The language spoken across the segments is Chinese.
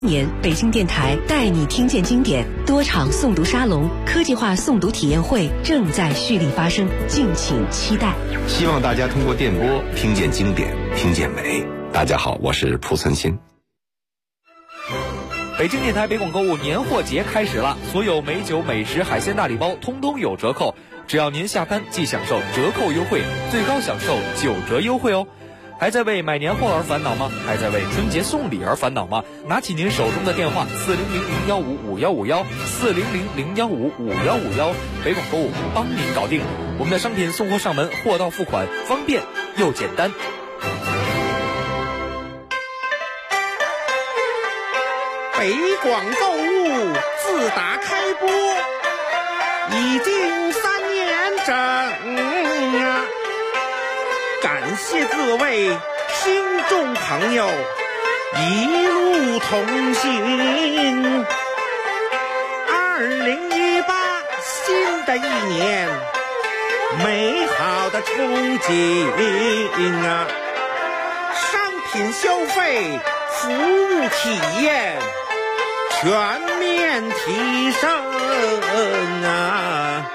年，北京电台带你听见经典多场诵读沙龙、科技化诵读体验会正在蓄力发生，敬请期待。 希望大家通过电波听见经典，听见美。大家好，我是蒲存昕。 北京电台北广购物年货节开始了，所有美酒、美食、海鲜大礼包通通有折扣，只要您下单即享受折扣优惠，最高享受9折优惠哦。还在为买年货而烦恼吗？还在为春节送礼而烦恼吗？拿起您手中的电话40001555151，400015551，北广购物帮您搞定。我们的商品送货上门，货到付款，方便又简单。 北广购物自打开播已经3年整啊！感谢各位听众朋友一路同行。2018新的一年，美好的憧憬啊！商品消费、服务体验全面提升啊！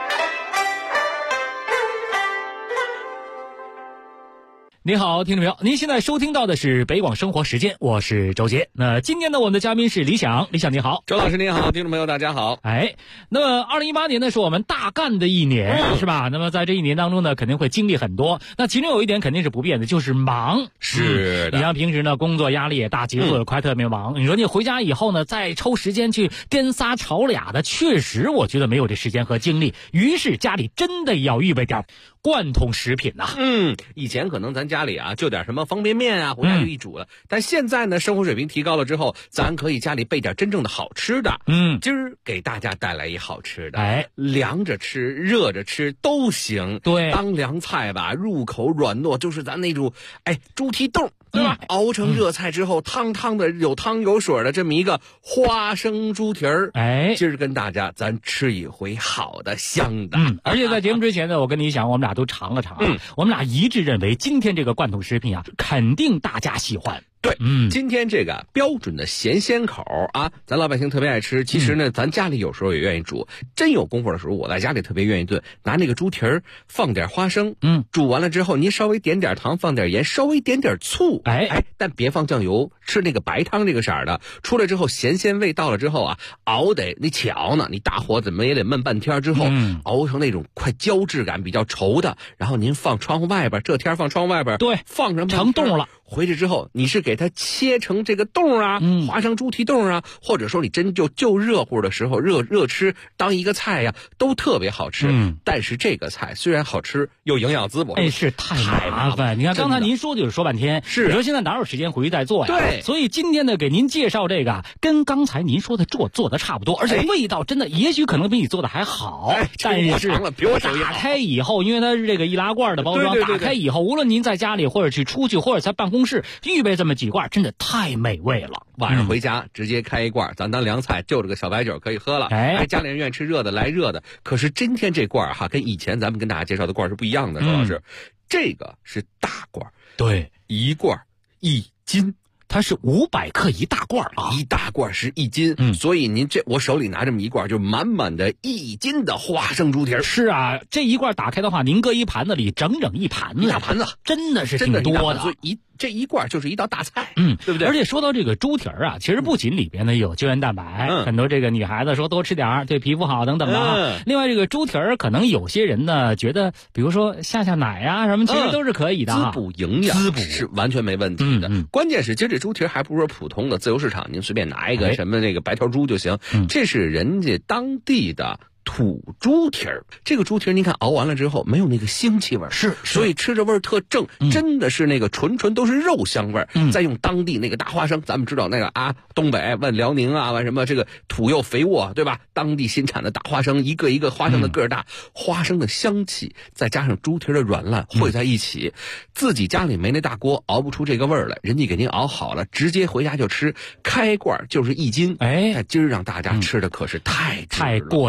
您好，听众朋友，您现在收听到的是北广生活时间，我是周杰。那今天呢，我们的嘉宾是李想，李想你好。 周老师您好，听众朋友大家好。 那么2018年呢是我们大干的一年，是吧？那么在这一年当中呢，肯定会经历很多。那其中有一点肯定是不变的，就是忙。 是的。 你像平时呢，工作压力也大，节奏也快，特别忙。你说你回家以后呢，再抽时间去颠仨炒俩的，确实我觉得没有这时间和精力。于是家里真的要预备点贯通食品呐。 以前可能咱家里啊就点什么方便面啊，回家就一煮了。但现在呢，生活水平提高了之后，咱可以家里备点真正的好吃的。今儿给大家带来一好吃的，凉着吃、热着吃都行。 对， 当凉菜吧，入口软糯，就是咱那种猪蹄冻。对吧？熬成热菜之后，汤汤的，有汤有水的这么一个花生猪蹄儿。今儿跟大家咱吃一回好的香的。 而且在节目之前呢，我跟你讲，我们俩都尝了尝。我们俩一致认为，今天这个贯通食品啊，肯定大家喜欢。 对，今天这个标准的咸鲜口啊，咱老百姓特别爱吃。其实呢，咱家里有时候也愿意煮。真有功夫的时候，我在家里特别愿意炖，拿那个猪蹄儿放点花生，煮完了之后，您稍微点点糖，放点盐，稍微点点醋，但别放酱油，吃那个白汤这个色儿的。出来之后，咸鲜味到了之后啊，熬得你巧呢，你大火怎么也得焖半天之后，熬成那种快胶质感比较稠的，然后您放窗户外边，这天放窗户外边， 对， 放上成冻了。 回去之后，你是给它切成这个冻啊，花生猪蹄冻啊，或者说你真就热乎的时候热吃当一个菜呀，都特别好吃。但是这个菜虽然好吃，又营养滋补， 是太麻烦。你看刚才您说就是说半天，你说现在哪有时间回去再做呀？ 对， 所以今天呢，给您介绍这个，跟刚才您说的做的差不多，而且味道真的也许可能比你做的还好。但是打开以后，因为它是这个易拉罐的包装，打开以后，无论您在家里或者去出去或者在办公室预备这么几罐，真的太美味了。 晚上回家直接开一罐，咱当凉菜，就这个小白酒可以喝了。家里人愿意吃热的来热的。可是今天这罐哈，跟以前咱们跟大家介绍的罐是不一样的，周老师，这个是大罐， 对， 一罐1斤。 它是500克一大罐啊， 一大罐是1斤，所以您我手里拿这么一罐，就满满的1斤的花生猪蹄儿。 是啊，这一罐打开的话，您搁一盘子里，整一盘子， 一大盘子， 真的是挺多的。 所以这一罐就是一道大菜，对不对？ 而且说到这个猪蹄儿啊，其实不仅里边呢有胶原蛋白，很多这个女孩子说多吃点儿，对皮肤好等等的。另外这个猪蹄儿，可能有些人呢觉得，比如说下奶啊什么，其实都是可以的， 滋补营养，是完全没问题的。关键是今儿这猪蹄儿还不是说普通的自由市场，您随便拿一个什么那个白条猪就行，这是人家当地的土猪蹄儿。这个猪蹄儿您看熬完了之后没有那个腥气味，所以吃着味儿特正，真的是那个纯都是肉香味儿。再用当地那个大花生，咱们知道那个啊，东北问辽宁啊，问什么这个土又肥沃，对吧？当地新产的大花生，一个一个花生的个儿大，花生的香气再加上猪蹄儿的软烂汇在一起，自己家里没那大锅熬不出这个味儿来，人家给您熬好了，直接回家就吃，开罐就是1斤。今儿让大家吃的可是太过瘾了。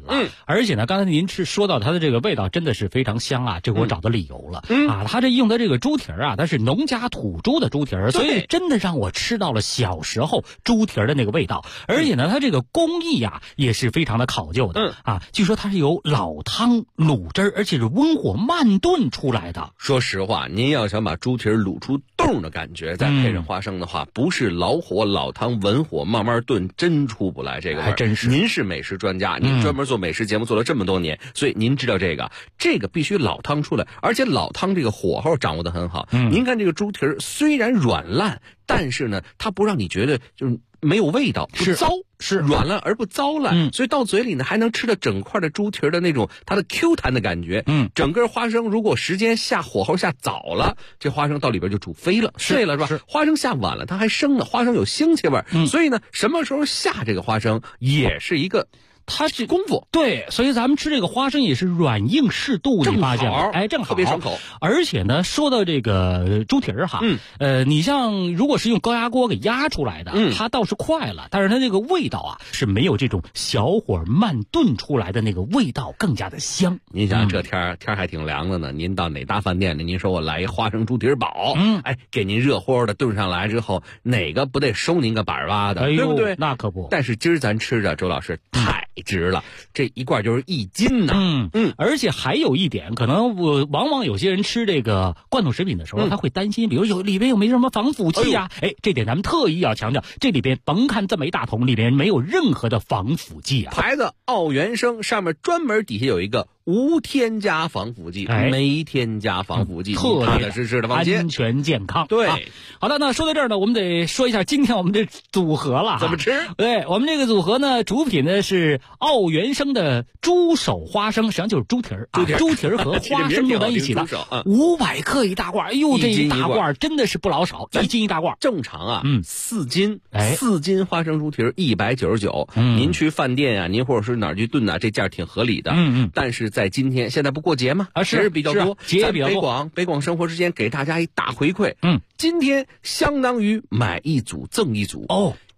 而且呢，刚才您说到它的这个味道真的是非常香啊，这给我找到理由了。它这用的这个猪蹄儿啊，它是农家土猪的猪蹄儿，所以真的让我吃到了小时候猪蹄儿的那个味道。而且呢，它这个工艺啊也是非常的考究的。据说它是由老汤卤汁儿，而且是温火慢炖出来的。 说实话，您要想把猪蹄儿卤出冻的感觉，再配上花生的话，不是老火老汤文火慢慢炖，真出不来这个味儿。 还真是。 您是美食专家，您专门做美食节目做了这么多年，所以您知道这个必须老汤出来，而且老汤这个火候掌握得很好。您看这个猪蹄儿虽然软烂，但是呢，它不让你觉得就是没有味道，不糟，是软烂而不糟烂，所以到嘴里呢还能吃到整块的猪蹄儿的那种它的 Q 弹的感觉。整个花生如果时间下火候下早了，这花生到里边就煮飞了，碎了是吧？花生下晚了，它还生呢，花生有腥气味，所以呢，什么时候下这个花生也是一个。它是功夫， 对，所以咱们吃这个花生也是软硬适度，你发现了？正好， 特别爽口。 而且呢，说到这个猪蹄儿哈，你像如果是用高压锅给压出来的，它倒是快了，但是它这个味道啊是没有这种小火慢炖出来的那个味道更加的香。 您想这天还挺凉的呢，您到哪大饭店里，您说我来一花生猪蹄儿煲，给您热乎的炖上来之后，哪个不得收您个板挖的，对不对？ 那可不。 但是今儿咱吃的，周老师太值了，这一罐就是1斤呢。 而且还有一点，可能往往有些人吃这个罐头食品的时候，他会担心，比如里边有没有什么防腐剂啊？这点咱们特意要强调，这里边甭看这么一大桶，里边没有任何的防腐剂啊。 牌子奥原生上面专门底下有一个无添加防腐剂，没添加防腐剂， 特别实的放心， 安全健康。 对， 好的，那说到这儿呢，我们得说一下今天我们的组合了。 怎么吃？ 对，我们这个组合呢，主品呢是奥原生的猪手花生，实际上就是猪蹄儿，猪蹄儿和花生弄在一起的，500克一大罐。这一大罐真的是不老少，1斤一大罐。 正常啊，4斤，4斤花生猪蹄儿199。您去饭店啊，您或者是哪儿去炖啊，这价挺合理的。但是在今天，现在不过节吗？节日比较多， 节也比较多。 北广生活之间给大家一大回馈。今天相当于买一组赠一组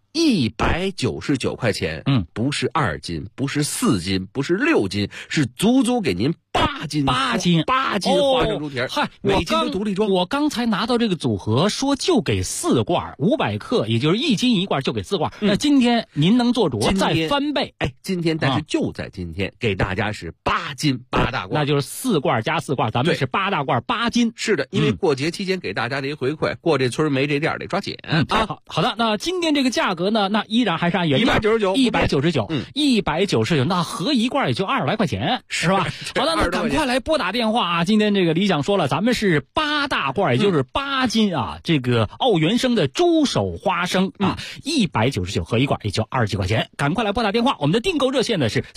199块钱。不是2斤，不是4斤，不是6斤，是足足给您8斤花生猪蹄儿。每斤都独立装。 我刚才拿到这个组合，说就给4罐，500克，也就是1斤一罐，就给4罐。那今天您能做主再翻倍？ 今天，但是就在今天，给大家是8斤8大罐， 那就是4罐加4罐，咱们是8大罐8斤。 是的，因为过节期间给大家的一回馈，过这村没这店得抓紧好的，那今天这个价格呢，那依然还是按原价199，那合一罐也就20来块钱，是吧？好的，那赶快来拨打电话啊！今天这个李想说了，咱们是8大罐，也就是8斤啊，这个奥原生的猪手花生啊，199合一罐也就20几块钱，赶快来拨打电话。我们的订购热线呢是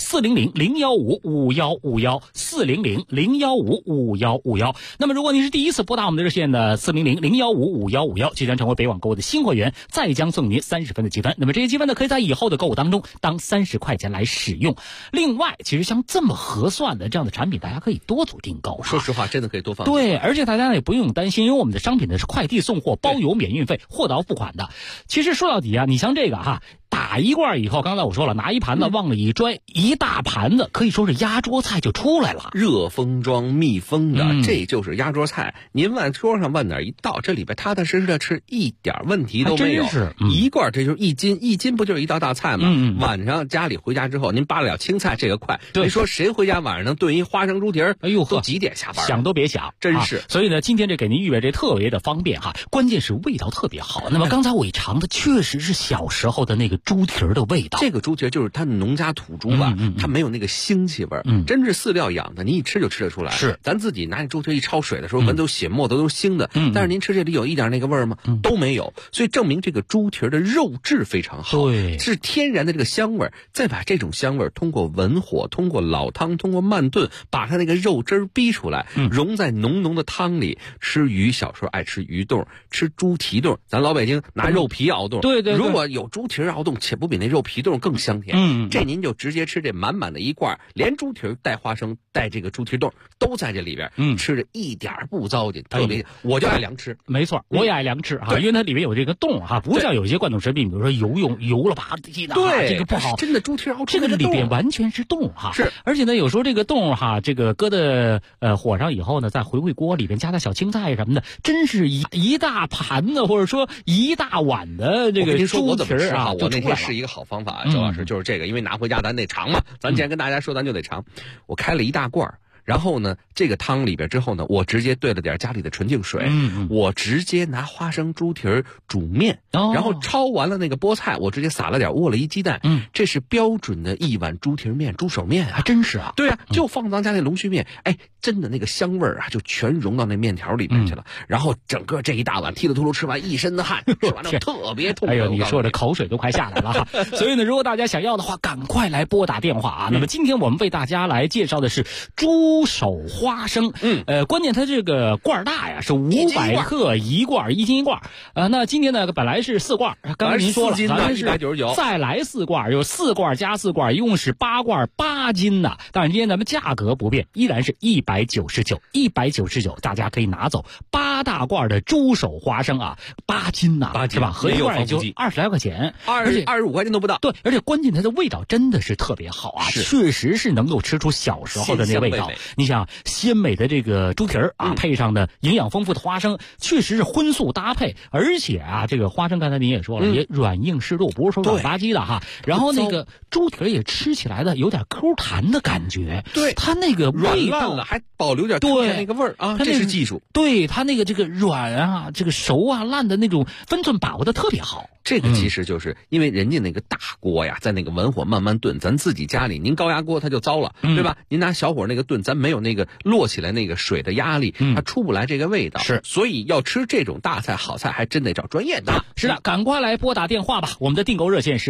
400-015-5151，400-015-5151。那么如果您是第一次拨打我们的热线呢，400-015-5151，即将成为北网购物的新会员，再将送您30分的积分。那么这些积分呢，可以在以后的购物当中当30块钱来使用。另外，其实像这么合算的这样的产品，大家可以多组订购。 说实话，真的可以多放。 对，而且大家呢也不用担心，因为我们的商品呢是快递送货，包邮免运费，货到付款的。其实说到底啊，你像这个打一罐以后，刚才我说了，拿一盘子往里一拽，一大盘子可以说是压桌菜就出来了， 热封装密封的，这就是压桌菜。您往桌上往哪一倒，这里边踏踏实实的吃，一点问题都没有。一罐这就是1斤，1斤不就是一道大菜吗？晚上家里回家之后，您扒了点青菜，这个快。你说谁回家晚上能炖一花生猪蹄儿？都几点下班？ 想都别想， 真是。 所以呢，今天这给您预备这特别的方便关键是味道特别好。那么刚才我一尝的确实是小时候的那个猪蹄儿的味道。 这个猪蹄儿就是它农家土猪吧，它没有那个腥气味，真是饲料养的，你一吃就吃得出来。 是， 咱自己拿那猪蹄儿一焯水的时候，闻都血沫都腥的，但是您吃这里有一点那个味儿吗？都没有，所以证明这个猪蹄儿的肉质非常好， 对， 是天然的这个香味儿。再把这种香味儿通过文火、通过老汤、通过慢炖，把它那个肉汁儿逼出来，融在浓浓的汤里。吃鱼，小时候爱吃鱼冻，吃猪蹄冻，咱老北京拿肉皮熬冻。 对， 如果有猪蹄儿熬冻， 且不比那肉皮冻更香甜。这您就直接吃这满满的一罐，连猪蹄带花生带这个猪蹄冻都在这里边，吃着一点不糟践，特别我就爱凉吃。 没错，我也爱凉吃哈，因为它里面有这个冻哈，不像有些灌冻食品，比如说油了吧唧的， 对， 这个不好。 真的猪蹄熬出这个里边完全是冻哈， 是， 而且呢，有时候这个冻哈，这个搁的火上以后呢，再回锅里边加点小青菜什么的，真是一大盘子或者说一大碗的这个猪蹄啊， 我那天是一个好方法，周老师就是这个，因为拿回家咱得尝嘛，咱既然跟大家说，咱就得尝。我开了一大罐。然后呢，这个汤里边之后呢，我直接兑了点家里的纯净水，我直接拿花生猪蹄煮面，然后焯完了那个菠菜，我直接撒了点窝了一鸡蛋，这是标准的一碗猪蹄面、猪手面啊， 还真是啊， 对啊，就放咱家那龙须面，哎，真的那个香味啊，就全融到那面条里边去了，然后整个这一大碗踢了秃噜吃完一身的汗，吃完了特别痛快。 哎呦，你说这口水都快下来了哈，所以呢，如果大家想要的话，赶快来拨打电话啊。那么今天我们为大家来介绍的是猪手花生，关键它这个罐大呀，是500克一罐，1斤1罐。那今天呢，本来是4罐，刚才您说了，咱们是 199， 再来4罐，有4罐加4罐，一共是8罐8斤呐。但是今天咱们价格不变，依然是199，199，大家可以拿走8大罐的猪手花生啊，8斤呐，是吧？合一罐也就20来块钱 ，25块钱都不到。 对，而且关键它的味道真的是特别好啊，确实是能够吃出小时候的那味道。你想鲜美的这个猪蹄啊，配上的营养丰富的花生，确实是荤素搭配，而且啊，这个花生刚才您也说了，也软硬适度，不是说软吧唧的哈。然后那个猪蹄也吃起来的有点 Q 弹的感觉， 对， 它那个味道了还保留点对那个味儿啊，这是技术。 对，它那个这个软啊，这个熟啊烂的那种分寸把握的特别好。 这个其实就是因为人家那个大锅呀，在那个文火慢慢炖，咱自己家里您高压锅它就糟了，对吧？您拿小火那个炖，咱没有那个摞起来那个水的压力，它出不来这个味道。 是， 所以要吃这种大菜好菜，还真得找专业的。 是的，赶快来拨打电话吧，我们的订购热线是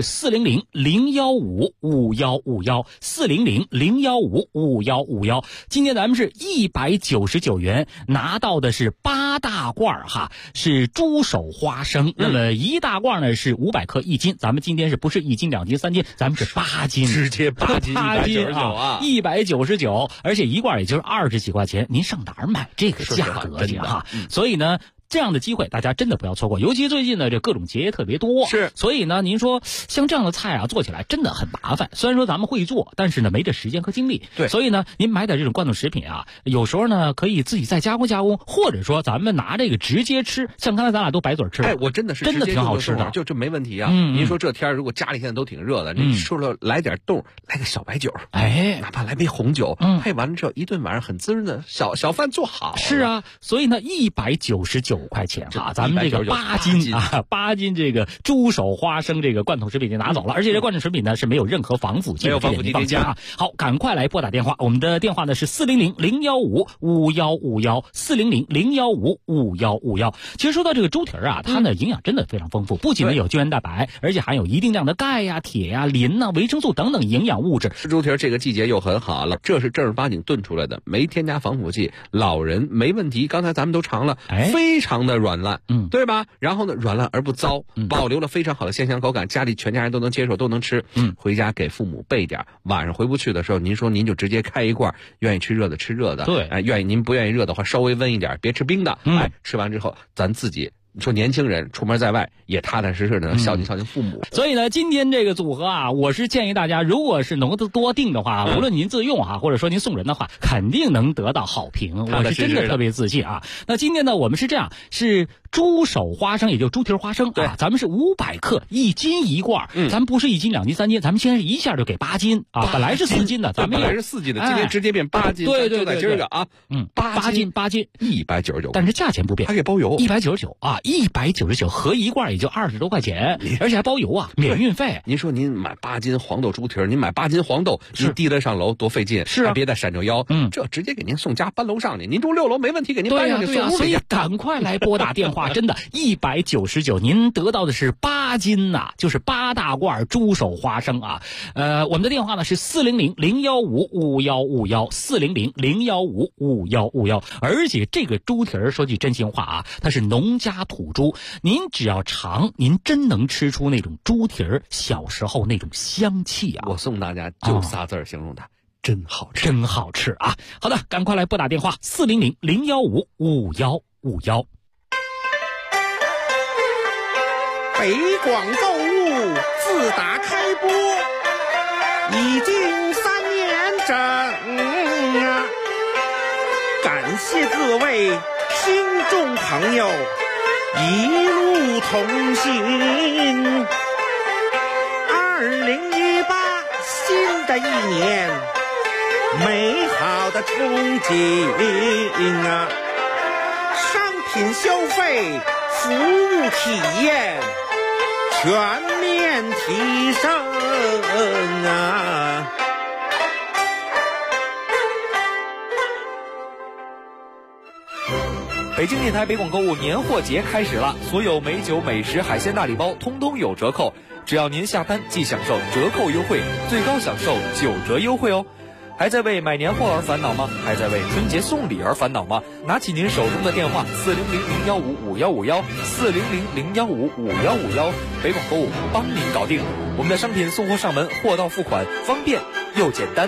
400-015-5151，400-015-5151。今天咱们是199元拿到的是8大罐哈，是猪手花生，那么1大罐呢是500克1斤，咱们今天是不是1斤2斤3斤，咱们是8斤， 直接8斤199啊 ，199，而且一罐也就是20几块钱，您上哪儿买这个价格去哈？所以呢，这样的机会大家真的不要错过，尤其最近呢这各种节特别多， 是， 所以呢您说像这样的菜啊做起来真的很麻烦，虽然说咱们会做，但是呢没这时间和精力， 对， 所以呢您买点这种罐头食品啊，有时候呢可以自己再加工，或者说咱们拿这个直接吃，像刚才咱俩都白嘴吃， 哎，我真的是真的挺好吃的， 就这没问题啊。您说这天如果家里现在都挺热的，您说了来点冻，来个小白酒， 哎， 哪怕来杯红酒，配完了之后一顿晚上很滋润的小饭做好。 是啊，所以呢199块钱啊，咱们这个8斤这个猪手花生这个罐头食品就拿走了，而且这罐头食品呢是没有任何防腐剂，放心啊。好，赶快来拨打电话，我们的电话呢是400-015-5151，400-015-5151。其实说到这个猪蹄啊，它呢营养真的非常丰富，不仅呢有胶原蛋白，而且含有一定量的钙呀、铁呀、磷呐、维生素等等营养物质。 吃猪蹄这个季节又很好了，这是正儿八经炖出来的，没添加防腐剂，老人没问题。刚才咱们都尝了，非常的软烂，对吧？然后呢，软烂而不糟，保留了非常好的鲜香口感，家里全家人都能接受，都能吃。回家给父母备点，晚上回不去的时候，您说您就直接开一罐，愿意吃热的吃热的， 对， 您不愿意热的话，稍微温一点，别吃冰的，吃完之后咱自己。你说年轻人出门在外也踏踏实实的孝敬父母， 所以呢，今天这个组合啊，我是建议大家，如果是能多订的话，无论您自用啊，或者说您送人的话，肯定能得到好评。我是真的特别自信啊。那今天呢，我们是这样，是猪手花生，也就是猪蹄花生啊，咱们是500克1斤1罐，咱们不是1斤2斤3斤，咱们现在一下就给8斤啊，本来是4斤的，咱们本来是4斤的，今天直接变8斤， 对， 就在今儿个啊 ，8斤 199， 但是价钱不变， 还给包邮 199啊。199合一罐也就20多块钱，而且还包邮啊，免运费。 您说您买8斤黄豆猪蹄，您买8斤黄豆，您提了上楼多费劲， 是啊， 别再闪着腰，这直接给您送家搬楼上去，您住6楼没问题，给您搬上去送屋里。 所以赶快来拨打电话，真的199，您得到的是8斤呐，就是8大罐猪手花生啊。我们的电话呢是400-015-5151，400-015-5151，而且这个猪蹄说句真心话啊，它是农家土猪，您只要尝，您真能吃出那种猪蹄儿小时候那种香气啊！ 我送大家就仨字形容它。真好吃， 真好吃啊！好的，赶快来拨打电话400-015-5151。 北广购物自打开播已经3年整啊！感谢各位听众朋友一路同行。2018新的一年，美好的憧憬啊！商品消费、服务体验全面提升啊！ 北京电台北广购物年货节开始了，所有美酒、美食、海鲜大礼包通通有折扣，只要您下单即享受折扣优惠，最高享受9折优惠哦。还在为买年货而烦恼吗？还在为春节送礼而烦恼吗？拿起您手中的电话400-015-5151，400-015-5151，北广购物帮您搞定。我们的商品送货上门，货到付款，方便又简单。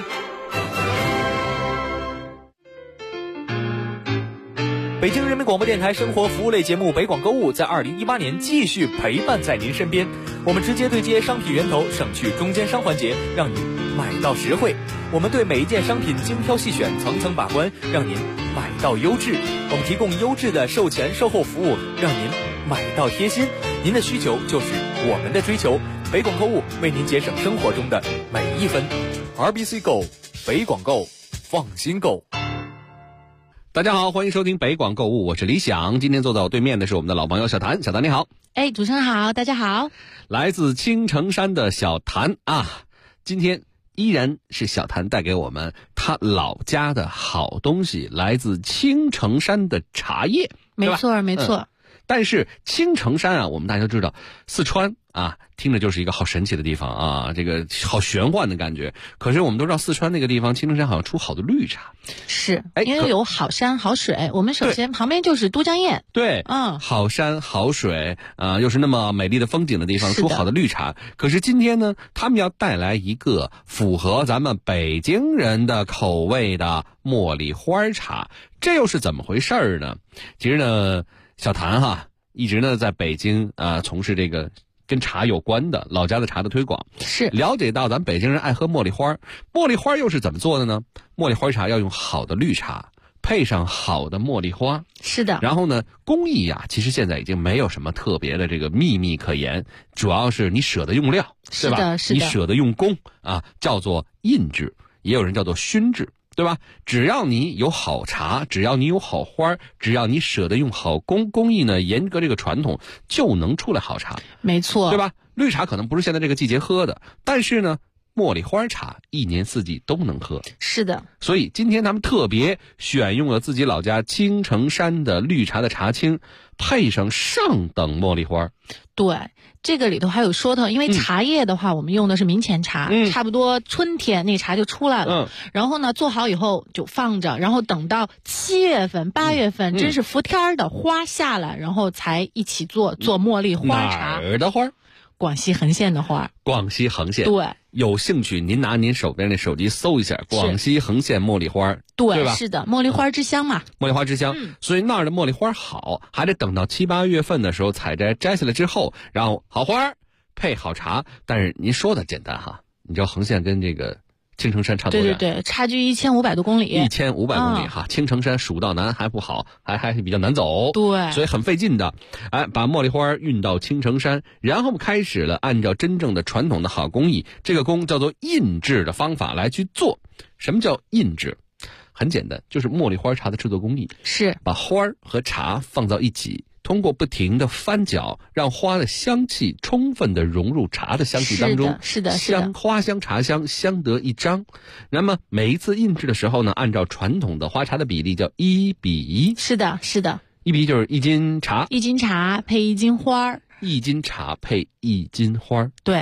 北京人民广播电台生活服务类节目《北广购物》在2018年继续陪伴在您身边。我们直接对接商品源头，省去中间商环节，让您买到实惠。我们对每一件商品精挑细选，层层把关，让您买到优质。我们提供优质的售前售后服务，让您买到贴心。您的需求就是我们的追求。北广购物为您节省生活中的每一分。RBC Go， 北广购，放心购。 大家好，欢迎收听北广购物，我是李想。今天坐在我对面的是我们的老朋友小谭，小谭你好。 主持人好，大家好。 来自青城山的小谭啊，今天依然是小谭带给我们他老家的好东西，来自青城山的茶叶。 没错没错。 但是青城山啊，我们大家都知道，四川啊，听着就是一个好神奇的地方啊，这个好玄幻的感觉。可是我们都知道，四川那个地方青城山好像出好多绿茶， 是因为有好山好水。我们首先旁边就是都江堰， 对，好山好水啊，又是那么美丽的风景的地方，出好的绿茶。可是今天呢，他们要带来一个符合咱们北京人的口味的茉莉花茶，这又是怎么回事呢？其实呢，小谭哈一直呢在北京从事这个跟茶有关的老家的茶的推广， 是了解到咱们北京人爱喝茉莉花。茉莉花又是怎么做的呢？茉莉花茶要用好的绿茶配上好的茉莉花， 是的。 然后呢，工艺其实现在已经没有什么特别的这个秘密可言，主要是你舍得用料，对吧？ 是的， 你舍得用工叫做印制，也有人叫做熏制，对吧？只要你有好茶，只要你有好花，只要你舍得用好工艺呢，严格这个传统，就能出来好茶。 没错， 对吧？绿茶可能不是现在这个季节喝的，但是呢，茉莉花茶一年四季都能喝。 是的。 所以今天他们特别选用了自己老家青城山的绿茶的茶青，配上上等茉莉花。 对，这个里头还有说头，因为茶叶的话，我们用的是明前茶，差不多春天那茶就出来了。然后呢，做好以后就放着，然后等到7月份、8月份，真是伏天的花下来，然后才一起做茉莉花茶。 哪儿的花？ 广西横县的花。 广西横县。 对。 有兴趣您拿您手边的手机搜一下广西横县茉莉花，对吧？ 是的，茉莉花之乡嘛。 茉莉花之乡，所以那儿的茉莉花好，还得等到7、8月份的时候采摘下来之后，然后好花配好茶。但是您说的简单哈，你知道横县跟这个青城山差多远？ 对，差距1500多公里。 1500公里哈，青城山蜀道难还不好，还是比较难走。 对， 所以很费劲的。把茉莉花运到青城山，然后开始了按照真正的传统的好工艺，这个工叫做印制的方法来去做。什么叫印制？很简单，就是茉莉花茶的制作工艺是把花和茶放到一起，通过不停的翻搅，让花的香气充分的融入茶的香气当中。 是的， 花香茶香相得益彰。那么每一次印制的时候呢，按照传统的花茶的比例叫1比1。 是的。1 比1就是1斤茶， 配1斤花，1斤茶配1斤花。 对，1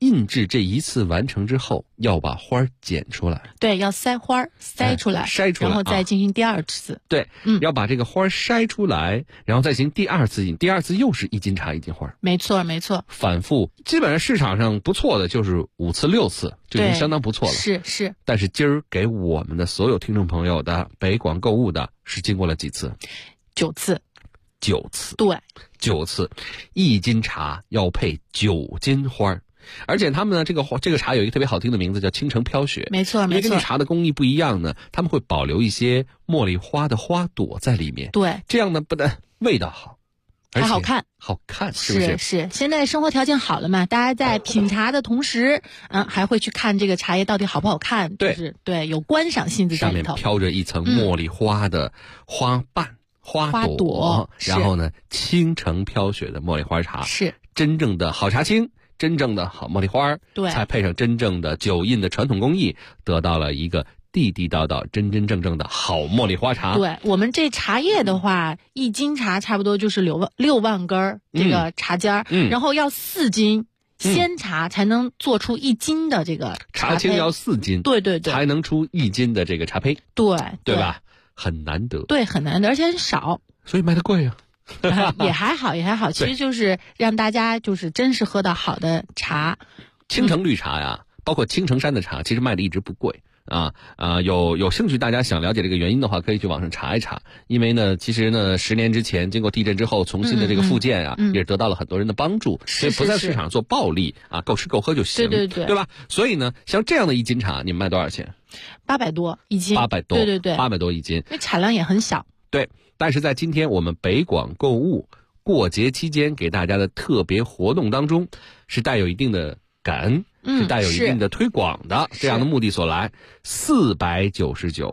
印制这一次完成之后，要把花剪出来。 对，要筛花筛出来， 筛出来， 然后再进行第二次。 对，要把这个花筛出来，然后再行第二次印，第二次又是1斤茶1斤花。 没错，没错。 反复，基本上市场上不错的就是5次6次，就已经相当不错了。 是。 但是今儿给我们的所有听众朋友的北广购物的是经过了几次？9次。9次。 对 ，9次，1斤茶要配9斤花。而且他们呢，这个茶有一个特别好听的名字，叫青城飘雪。 没错， 因为根据茶的工艺不一样呢，他们会保留一些茉莉花的花朵在里面。 对， 这样呢不但味道好， 还好看， 是不是？ 是。现在生活条件好了嘛，大家在品茶的同时，还会去看这个茶叶到底好不好看，对，有观赏性质在里头。 上面飘着一层茉莉花的花瓣、花朵，然后呢，青城飘雪的茉莉花茶是真正的好茶青。真正的好茉莉花， 对， 才配上真正的酒印的传统工艺，得到了一个地地道道、真真正正的好茉莉花茶。 对，我们这茶叶的话，1斤茶差不多就是6万根这个茶尖然后要4斤鲜茶才能做出1斤的这个茶青，要4斤， 对， 才能出1斤的这个茶胚，对吧？很难得， 对，很难得，而且很少， 所以卖得贵啊。 也还好，其实就是让大家就是真是喝到好的茶。 青城绿茶呀，包括青城山的茶，其实卖的一直不贵有兴趣大家想了解这个原因的话，可以去网上查一查。因为呢，其实呢，10年之前经过地震之后重新的这个复建也得到了很多人的帮助，所以不在市场做暴利够吃够喝就行，对吧？所以呢，像这样的1斤茶，你们卖多少钱 ？800多1斤，800 多， 对 ，800多1斤， 因为产量也很小， 对。但是在今天我们北广购物过节期间给大家的特别活动当中，是带有一定的感恩，是带有一定的推广的这样的目的所来。499，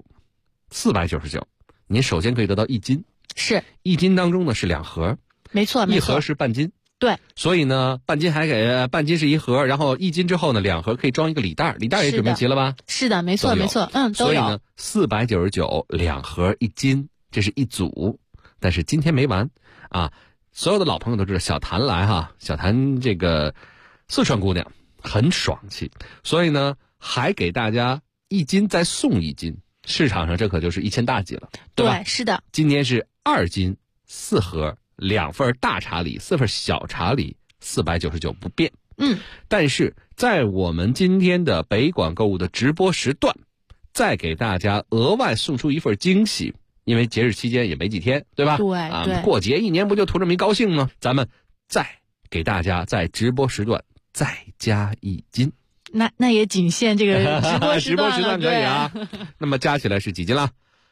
您首先可以得到1斤， 是 1斤当中呢是2盒， 没错 ，1盒是半斤， 对， 所以呢半斤还给半斤是1盒，然后1斤之后呢2盒可以装一个礼袋，礼袋也准备齐了吧？ 是的，没错，都有。 所以呢499，2盒1斤。这是一组，但是今天没完所有的老朋友都知道小谭来小谭这个四川姑娘很爽气，所以呢还给大家1斤再送1斤，市场上这可就是1000大几了，对吧？ 对，是的。 今天是2斤4盒，2份大茶礼，4份小茶礼，499不变。但是在我们今天的北广购物的直播时段，再给大家额外送出一份惊喜。因为节日期间也没几天，对吧？ 对， 过节1年不就图这么一高兴吗？咱们再给大家在直播时段再加1斤， 那也仅限这个直播时段可以那么加起来是几斤了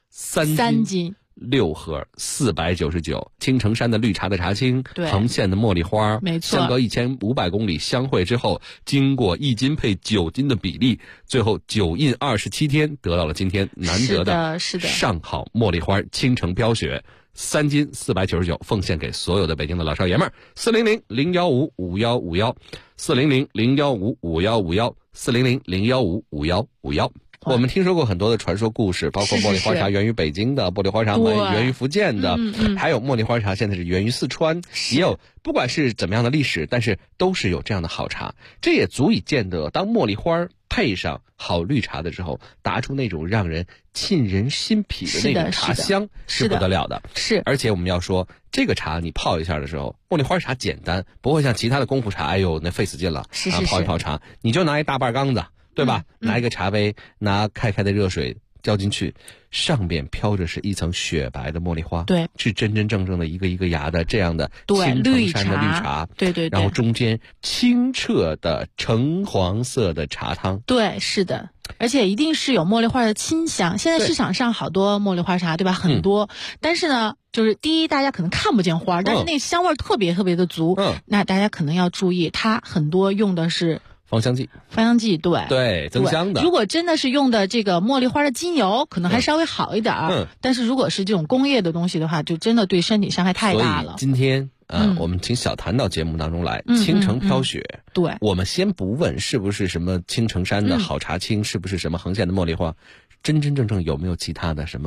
？3斤，6盒499，青城山的绿茶的茶青，横线的茉莉花， 没错， 相隔1500公里相会之后，经过1斤配9斤的比例，最后9印27天，得到了今天难得的上好茉莉花青城飘雪3斤499，奉献给所有的北京的老少爷们儿。400-015-5151，400-015-5151，400-015-5151。我们听说过很多的传说故事，包括茉莉花茶源于北京的，茉莉花茶源于福建的，还有茉莉花茶现在是源于四川，也有不管是怎么样的历史，但是都是有这样的好茶。这也足以见得，当茉莉花配上好绿茶的时候，打出那种让人沁人心脾的那种茶香，是不得了的。 是， 而且我们要说，这个茶你泡一下的时候，茉莉花茶简单，不会像其他的功夫茶，那费死劲了。泡一泡茶，你就拿一大半缸子，对吧？拿一个茶杯，拿开的热水浇进去，上边飘着是一层雪白的茉莉花， 对， 是真真正正的一个一个芽的这样的青城山的绿茶， 对， 然后中间清澈的橙黄色的茶汤， 对，是的。而且一定是有茉莉花的清香。现在市场上好多茉莉花茶，对吧？很多，但是呢，就是第一，大家可能看不见花，但是那香味特别特别的足。那大家可能要注意，它很多用的是芳香剂，对，增香的。 如果真的是用的这个茉莉花的精油，可能还稍微好一点但是如果是这种工业的东西的话，就真的对身体伤害太大了。 所以今天我们请小谭到节目当中来，青城飘雪。 对， 我们先不问是不是什么青城山的好茶青，是不是什么横线的茉莉花，真真正正有没有其他的什么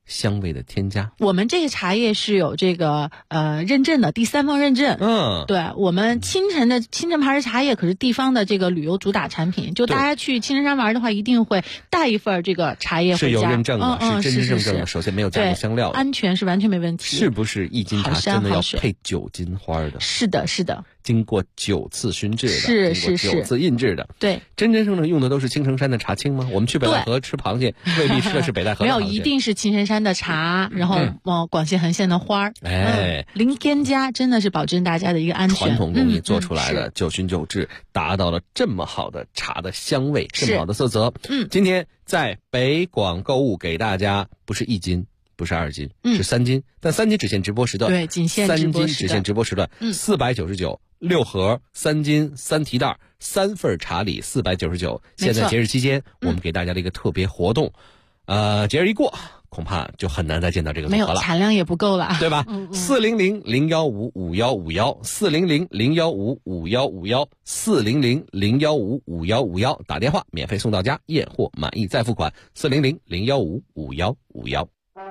香味的添加。 我们这个茶叶是有这个认证的，第三方认证。对，我们青城牌的茶叶可是地方的这个旅游主打产品，就大家去青城山玩的话，一定会带一份这个茶叶回家。 是有认证的，是真认证的。首先没有加入香料的， 安全是完全没问题。 是不是一斤茶真的要配9斤花的？ 是的，是的。 经过9次熏制的， 是 9次印制的。 对， 真正用的都是青城山的茶青吗？我们去北戴河吃螃蟹，未必吃的是北戴河的螃蟹。 没有，一定是青城山的茶，然后广西横县的花儿。零添加，真的是保证大家的一个安全。 传统工艺做出来的，9熏9制，达到了这么好的茶的香味，这么好的色泽。今天在北广购物给大家不是1斤。不是2斤，是3斤，但3斤只限直播时段。 对，仅限直播时段。3斤只限直播时段，499，6盒3斤3提袋，3份茶礼499。现在节日期间，我们给大家的一个特别活动，节日一过，恐怕就很难再见到这个组合了， 没有产量也不够了， 对吧？400-015-5151，400-015-5151，400-015-5151，打电话免费送到家，验货满意再付款，400-015-5151。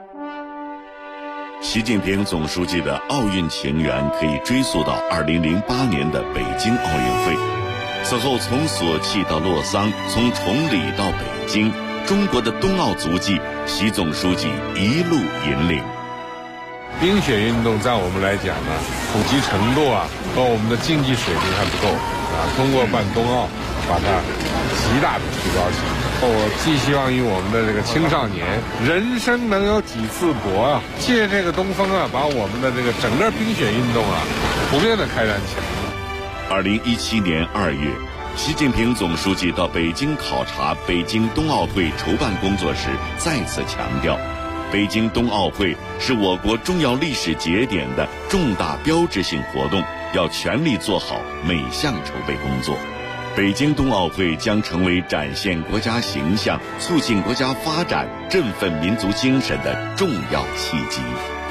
习近平总书记的奥运情缘可以追溯到2008年的北京奥运会，此后从索契到洛桑，从崇礼到北京，中国的冬奥足迹，习总书记一路引领。 冰雪运动在我们来讲呢，普及程度和我们的竞技水平还不够通过办冬奥，把它极大的提高起来。我寄希望于我们的这个青少年，人生能有几次搏借这个东风把我们的这个整个冰雪运动普遍的开展起来。 2017年2月，习近平总书记到北京考察北京冬奥会筹办工作时，再次强调，北京冬奥会是我国重要历史节点的重大标志性活动，要全力做好每项筹备工作。北京冬奥会将成为展现国家形象、促进国家发展、振奋民族精神的重要契机。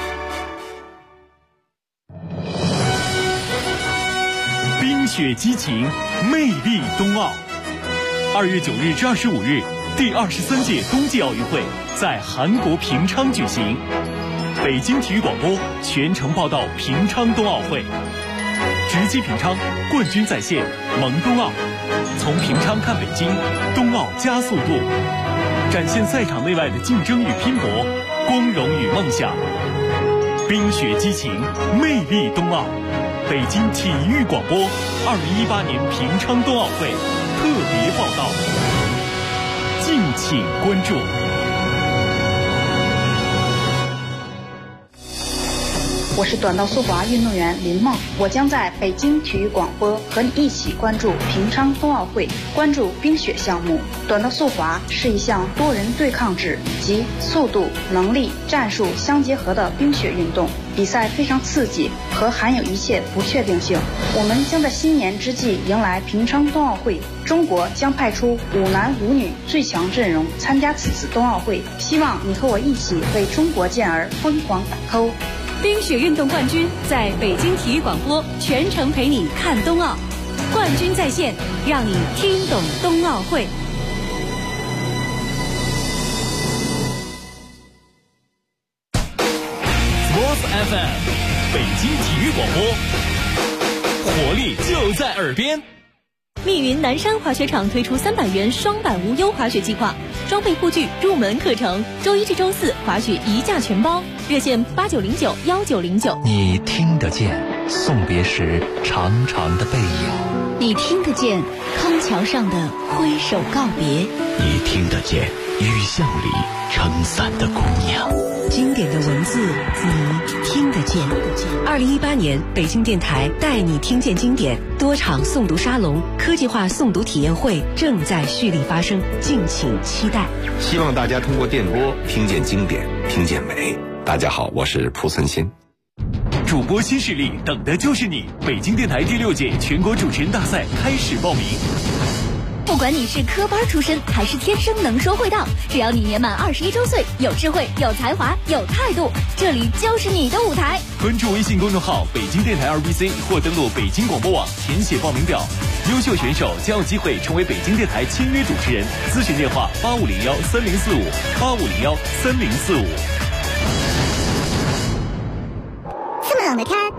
冰雪激情，魅力冬奥。2月9日至25日，第23届冬季奥运会在韩国平昌举行。北京体育广播全程报道平昌冬奥会，直击平昌，冠军在线，萌冬奥。从平昌看北京，冬奥加速度，展现赛场内外的竞争与拼搏，光荣与梦想。冰雪激情，魅力冬奥。北京体育广播2018年平昌冬奥会特别报道，敬请关注。 我是短道速滑运动员林梦，我将在北京体育广播和你一起关注平昌冬奥会，关注冰雪项目。短道速滑是一项多人对抗制及速度、能力、战术相结合的冰雪运动，比赛非常刺激和含有一切不确定性。我们将在新年之际迎来平昌冬奥会，中国将派出5男5女最强阵容参加此次冬奥会，希望你和我一起为中国健儿疯狂打 call。 冰雪运动冠军在北京体育广播全程陪你看冬奥，冠军在线，让你听懂冬奥会。 Sports FM， 北京体育广播，活力就在耳边。 密云南山滑雪场推出300元双板无忧滑雪计划，装备护具、入门课程，周1至周4滑雪一价全包，热线89091909。 你听得见送别时长长的背影， 你听得见康桥上的挥手告别， 你听得见雨巷里撑伞的姑娘。 经典的文字，你听得见。2018年，北京电台带你听见经典多场诵读沙龙、科技化诵读体验会正在蓄力发生，敬请期待。 希望大家通过电波听见经典，听见美。大家好，我是蒲存昕。 主播新势力，等的就是你！北京电台第6届全国主持人大赛开始报名。 不管你是科班出身还是天生能说会道，只要你年满21周岁，有智慧、有才华、有态度，这里就是你的舞台。 关注微信公众号北京电台2BC 或登录北京广播网填写报名表，优秀选手将有机会成为北京电台签约主持人。咨询电话85013045，85013045。 这么冷的天儿，